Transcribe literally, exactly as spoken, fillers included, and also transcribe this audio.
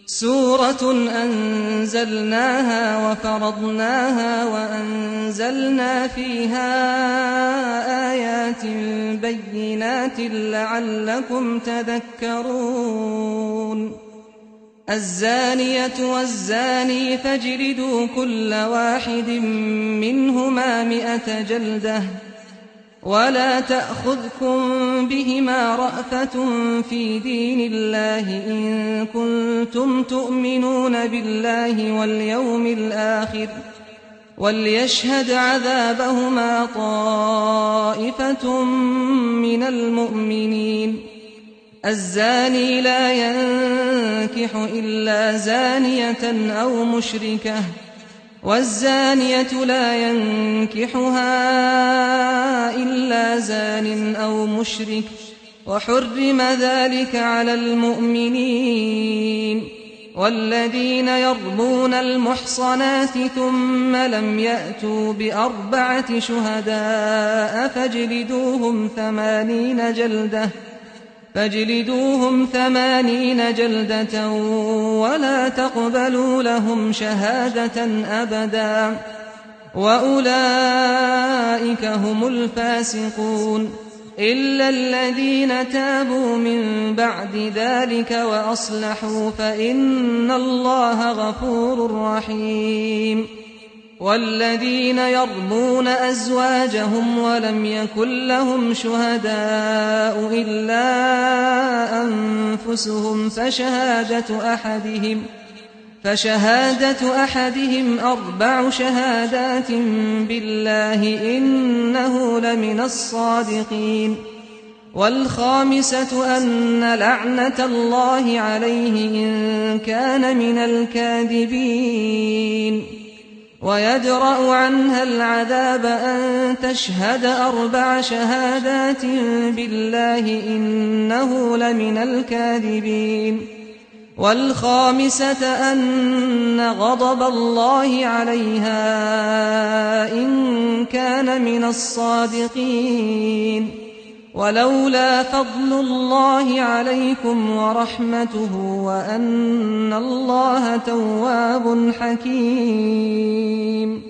سورة أنزلناها وفرضناها وأنزلنا فيها آيات بينات لعلكم تذكرون الزانية والزاني فاجلدوا كل واحد منهما مئة جلدة ولا تأخذكم بهما رأفة في دين الله إن كنتم تؤمنون بالله واليوم الآخر وليشهد عذابهما طائفة من المؤمنين الزاني لا ينكح إلا زانية أو مشركة والزانية لا ينكحها إلا زان أو مشرك وحرم ذلك على المؤمنين والذين يرمون المحصنات ثم لم يأتوا بأربعة شهداء فاجلدوهم ثمانين جلدة فاجلدوهم ثمانين جلدة ولا تقبلوا لهم شهادة أبدا وأولئك هم الفاسقون إلا الذين تابوا من بعد ذلك وأصلحوا فإن الله غفور رحيم والذين يرمون أزواجهم ولم يكن لهم شهداء إلا أنفسهم فشهادة أحدهم فشهادة أحدهم أربع شهادات بالله إنه لمن الصادقين والخامسة أن لعنة الله عليه إن كان من الكاذبين ويدرأ عنها العذاب أن تشهد أربع شهادات بالله إنه لمن الكاذبين والخامسة أن غضب الله عليها إن كان من الصادقين ولولا فضل الله عليكم ورحمته وأن الله تواب حكيم